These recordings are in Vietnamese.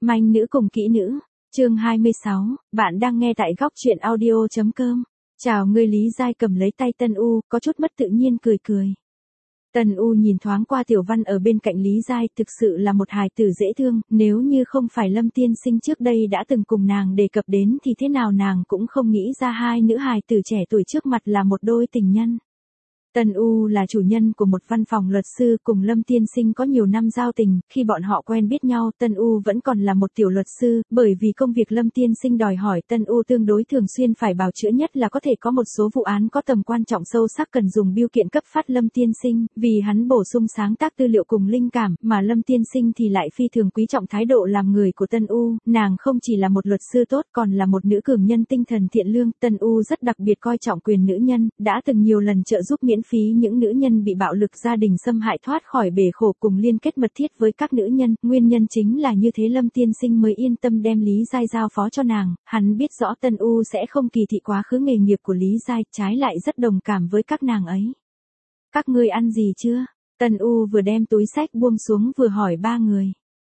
Manh nữ cùng kỹ nữ, chương 26, bạn đang nghe tại góc truyện audio.com. Chào ngươi. Lý Giai cầm lấy tay Tân U, có chút mất tự nhiên cười cười. Tân U nhìn thoáng qua Tiểu Văn ở bên cạnh Lý Giai, thực sự là một hài tử dễ thương, nếu như không phải Lâm tiên sinh trước đây đã từng cùng nàng đề cập đến thì thế nào nàng cũng không nghĩ ra hai nữ hài tử trẻ tuổi trước mặt là một đôi tình nhân. Tân U là chủ nhân của một văn phòng luật sư, cùng Lâm tiên sinh có nhiều năm giao tình, khi bọn họ quen biết nhau Tân U vẫn còn là một tiểu luật sư, bởi vì công việc Lâm tiên sinh đòi hỏi Tân U tương đối thường xuyên phải bào chữa, nhất là có thể có một số vụ án có tầm quan trọng sâu sắc cần dùng bưu kiện cấp phát Lâm tiên sinh, vì hắn bổ sung sáng tác tư liệu cùng linh cảm, mà Lâm tiên sinh thì lại phi thường quý trọng thái độ làm người của Tân U, nàng không chỉ là một luật sư tốt còn là một nữ cường nhân tinh thần thiện lương. Tân U rất đặc biệt coi trọng quyền nữ nhân, đã từng nhiều lần trợ giúp miễn phí những nữ nhân bị bạo lực gia đình xâm hại thoát khỏi bể khổ, cùng liên kết mật thiết với các nữ nhân, nguyên nhân chính là như thế Lâm tiên sinh mới yên tâm đem Lý Giai giao phó cho nàng, hắn biết rõ Tân U sẽ không kỳ thị quá khứ nghề nghiệp của Lý Giai, trái lại rất đồng cảm với các nàng ấy. Các ngươi ăn gì chưa? Tân U vừa đem túi xách buông xuống vừa hỏi ba người.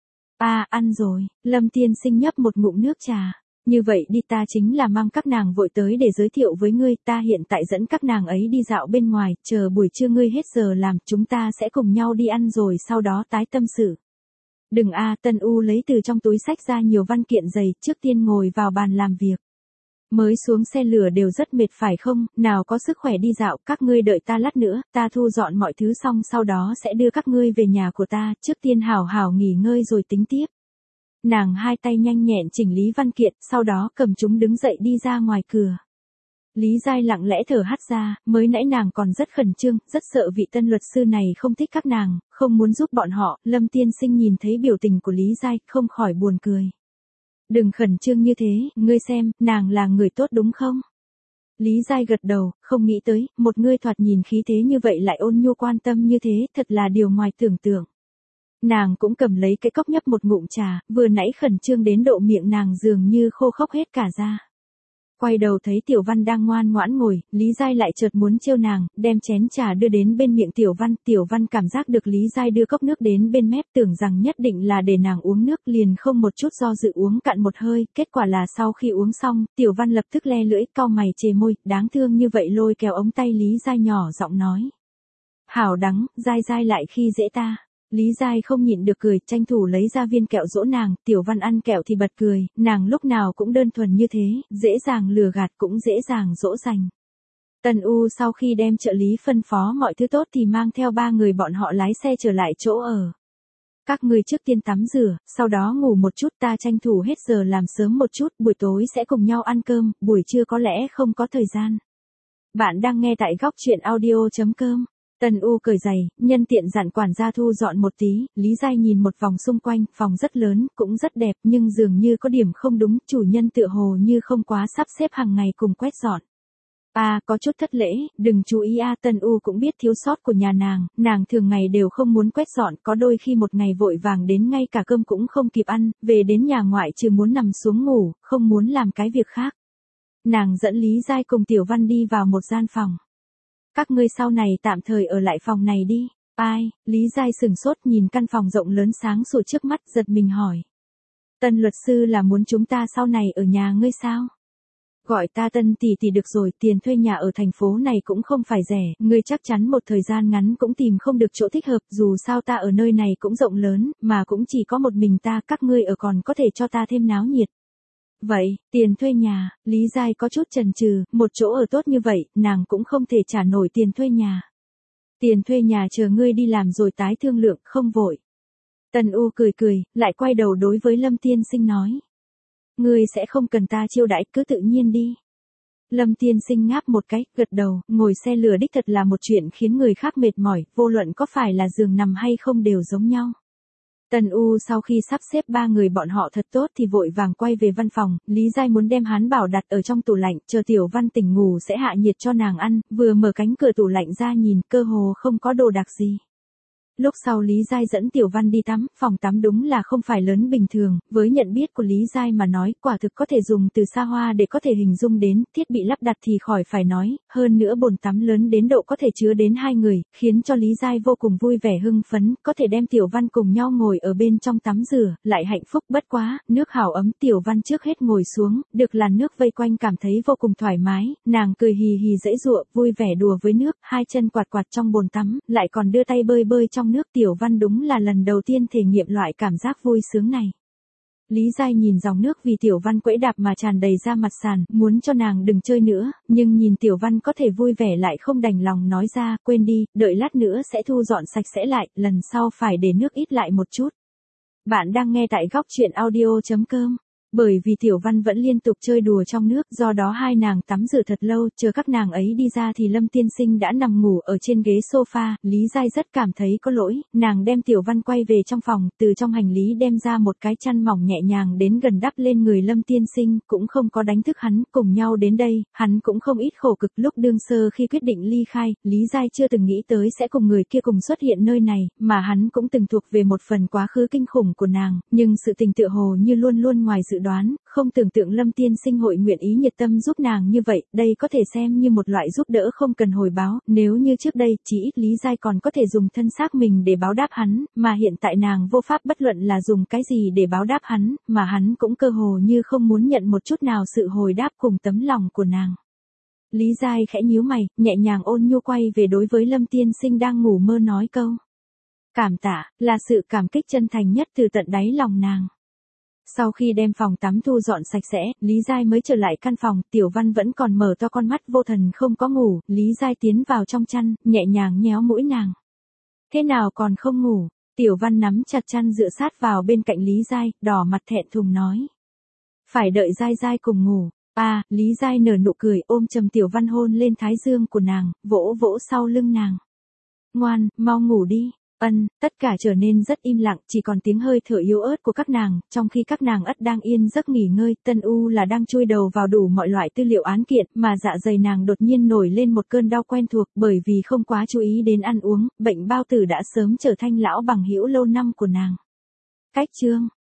Ăn rồi. Lâm tiên sinh nhấp một ngụm nước trà. Như vậy đi, ta chính là mang các nàng vội tới để giới thiệu với ngươi, ta hiện tại dẫn các nàng ấy đi dạo bên ngoài, chờ buổi trưa ngươi hết giờ làm, chúng ta sẽ cùng nhau đi ăn rồi sau đó tái tâm sự. Đừng Tân U lấy từ trong túi xách ra nhiều văn kiện dày, trước tiên ngồi vào bàn làm việc. Mới xuống xe lửa đều rất mệt phải không, nào có sức khỏe đi dạo, các ngươi đợi ta lát nữa, ta thu dọn mọi thứ xong sau đó sẽ đưa các ngươi về nhà của ta, trước tiên hảo hảo nghỉ ngơi rồi tính tiếp. Nàng hai tay nhanh nhẹn chỉnh lý văn kiện, sau đó cầm chúng đứng dậy đi ra ngoài cửa. Lý Giai lặng lẽ thở hắt ra, mới nãy nàng còn rất khẩn trương, rất sợ vị tân luật sư này không thích các nàng, không muốn giúp bọn họ. Lâm tiên sinh nhìn thấy biểu tình của Lý Giai, không khỏi buồn cười. Đừng khẩn trương như thế, ngươi xem, nàng là người tốt đúng không? Lý Giai gật đầu, không nghĩ tới, một ngươi thoạt nhìn khí thế như vậy lại ôn nhu quan tâm như thế, thật là điều ngoài tưởng tượng. Nàng cũng cầm lấy cái cốc nhấp một ngụm trà, vừa nãy khẩn trương đến độ miệng nàng dường như khô khốc hết cả ra. Quay đầu thấy Tiểu Văn đang ngoan ngoãn ngồi, Lý Giai lại chợt muốn trêu nàng, đem chén trà đưa đến bên miệng Tiểu Văn cảm giác được Lý Giai đưa cốc nước đến bên mép, tưởng rằng nhất định là để nàng uống nước, liền không một chút do dự uống cạn một hơi, kết quả là sau khi uống xong, Tiểu Văn lập tức le lưỡi, cau mày chề môi, đáng thương như vậy, lôi kéo ống tay Lý Giai nhỏ giọng nói. Hảo đắng, Giai lại khi dễ ta. Lý Giai không nhịn được cười, tranh thủ lấy ra viên kẹo dỗ nàng, Tiểu Văn ăn kẹo thì bật cười, nàng lúc nào cũng đơn thuần như thế, dễ dàng lừa gạt cũng dễ dàng dỗ dành. Tân U sau khi đem trợ lý phân phó mọi thứ tốt thì mang theo ba người bọn họ lái xe trở lại chỗ ở. Các ngươi trước tiên tắm rửa, sau đó ngủ một chút, ta tranh thủ hết giờ làm sớm một chút, buổi tối sẽ cùng nhau ăn cơm, buổi trưa có lẽ không có thời gian. Bạn đang nghe tại góc truyện audio.com. Tân U cởi giày, nhân tiện dặn quản gia thu dọn một tí. Lý Giai nhìn một vòng xung quanh, phòng rất lớn, cũng rất đẹp, nhưng dường như có điểm không đúng, chủ nhân tựa hồ như không quá sắp xếp hàng ngày cùng quét dọn. Có chút thất lễ, đừng chú ý Tân U cũng biết thiếu sót của nhà nàng thường ngày đều không muốn quét dọn, có đôi khi một ngày vội vàng đến ngay cả cơm cũng không kịp ăn, về đến nhà ngoại trừ muốn nằm xuống ngủ, không muốn làm cái việc khác. Nàng dẫn Lý Giai cùng Tiểu Văn đi vào một gian phòng. Các ngươi sau này tạm thời ở lại phòng này đi. Lý Giai sừng sốt nhìn căn phòng rộng lớn sáng sủa trước mắt, giật mình hỏi. Tân luật sư là muốn chúng ta sau này ở nhà ngươi sao? Gọi ta Tân tỷ tỷ được rồi, tiền thuê nhà ở thành phố này cũng không phải rẻ, ngươi chắc chắn một thời gian ngắn cũng tìm không được chỗ thích hợp, dù sao ta ở nơi này cũng rộng lớn, mà cũng chỉ có một mình ta, các ngươi ở còn có thể cho ta thêm náo nhiệt. Vậy, tiền thuê nhà, Lý Giai có chút chần chừ, một chỗ ở tốt như vậy, nàng cũng không thể trả nổi tiền thuê nhà. Tiền thuê nhà chờ ngươi đi làm rồi tái thương lượng, không vội. Tân U cười, lại quay đầu đối với Lâm tiên sinh nói. Ngươi sẽ không cần ta chiêu đãi, cứ tự nhiên đi. Lâm tiên sinh ngáp một cái, gật đầu, ngồi xe lửa đích thật là một chuyện khiến người khác mệt mỏi, vô luận có phải là giường nằm hay không đều giống nhau. Tân U sau khi sắp xếp ba người bọn họ thật tốt thì vội vàng quay về văn phòng, Lý Giai muốn đem hán bảo đặt ở trong tủ lạnh, chờ Tiểu Văn tỉnh ngủ sẽ hạ nhiệt cho nàng ăn, vừa mở cánh cửa tủ lạnh ra nhìn, cơ hồ không có đồ đặc gì. Lúc sau Lý Giai dẫn Tiểu Văn đi tắm, phòng tắm đúng là không phải lớn bình thường, với nhận biết của Lý Giai mà nói, quả thực có thể dùng từ xa hoa để có thể hình dung đến, thiết bị lắp đặt thì khỏi phải nói, hơn nữa bồn tắm lớn đến độ có thể chứa đến 2 người, khiến cho Lý Giai vô cùng vui vẻ hưng phấn, có thể đem Tiểu Văn cùng nhau ngồi ở bên trong tắm rửa, lại hạnh phúc bất quá, nước hào ấm Tiểu Văn trước hết ngồi xuống, được làn nước vây quanh cảm thấy vô cùng thoải mái, nàng cười hì hì giãy giụa, vui vẻ đùa với nước, hai chân quạt quạt trong bồn tắm, lại còn đưa tay bơi bơi trong nước. Tiểu Văn đúng là lần đầu tiên thể nghiệm loại cảm giác vui sướng này. Lý Giai nhìn dòng nước vì Tiểu Văn quẫy đạp mà tràn đầy ra mặt sàn, muốn cho nàng đừng chơi nữa, nhưng nhìn Tiểu Văn có thể vui vẻ lại không đành lòng nói ra, quên đi, đợi lát nữa sẽ thu dọn sạch sẽ lại, lần sau phải để nước ít lại một chút. Bạn đang nghe tại góc truyện audio.com. Bởi vì Tiểu Văn vẫn liên tục chơi đùa trong nước, do đó hai nàng tắm rửa thật lâu, chờ các nàng ấy đi ra thì Lâm Tiên Sinh đã nằm ngủ ở trên ghế sofa, Lý Giai rất cảm thấy có lỗi, nàng đem Tiểu Văn quay về trong phòng, từ trong hành lý đem ra một cái chăn mỏng nhẹ nhàng đến gần đắp lên người Lâm Tiên Sinh, cũng không có đánh thức hắn, cùng nhau đến đây, hắn cũng không ít khổ cực lúc đương sơ khi quyết định ly khai, Lý Giai chưa từng nghĩ tới sẽ cùng người kia cùng xuất hiện nơi này, mà hắn cũng từng thuộc về một phần quá khứ kinh khủng của nàng, nhưng sự tình tựa hồ như luôn luôn ngoài dự đoán, không tưởng tượng Lâm Tiên Sinh hội nguyện ý nhiệt tâm giúp nàng như vậy, đây có thể xem như một loại giúp đỡ không cần hồi báo, nếu như trước đây, chỉ ít Lý Giai còn có thể dùng thân xác mình để báo đáp hắn, mà hiện tại nàng vô pháp bất luận là dùng cái gì để báo đáp hắn, mà hắn cũng cơ hồ như không muốn nhận một chút nào sự hồi đáp cùng tấm lòng của nàng. Lý Giai khẽ nhíu mày, nhẹ nhàng ôn nhu quay về đối với Lâm Tiên Sinh đang ngủ mơ nói câu. Cảm tạ, là sự cảm kích chân thành nhất từ tận đáy lòng nàng. Sau khi đem phòng tắm thu dọn sạch sẽ, Lý Giai mới trở lại căn phòng, Tiểu Văn vẫn còn mở to con mắt vô thần không có ngủ, Lý Giai tiến vào trong chăn, nhẹ nhàng nhéo mũi nàng. Thế nào còn không ngủ? Tiểu Văn nắm chặt chăn dựa sát vào bên cạnh Lý Giai, đỏ mặt thẹn thùng nói. Phải đợi Giai Giai cùng ngủ. Lý Giai nở nụ cười ôm chầm Tiểu Văn hôn lên thái dương của nàng, vỗ vỗ sau lưng nàng. Ngoan, mau ngủ đi. Tất cả trở nên rất im lặng, chỉ còn tiếng hơi thở yếu ớt của các nàng, trong khi các nàng ất đang yên giấc nghỉ ngơi, Tân U là đang chui đầu vào đủ mọi loại tư liệu án kiện, mà dạ dày nàng đột nhiên nổi lên một cơn đau quen thuộc, bởi vì không quá chú ý đến ăn uống, bệnh bao tử đã sớm trở thành lão bằng hữu lâu năm của nàng. Cách chương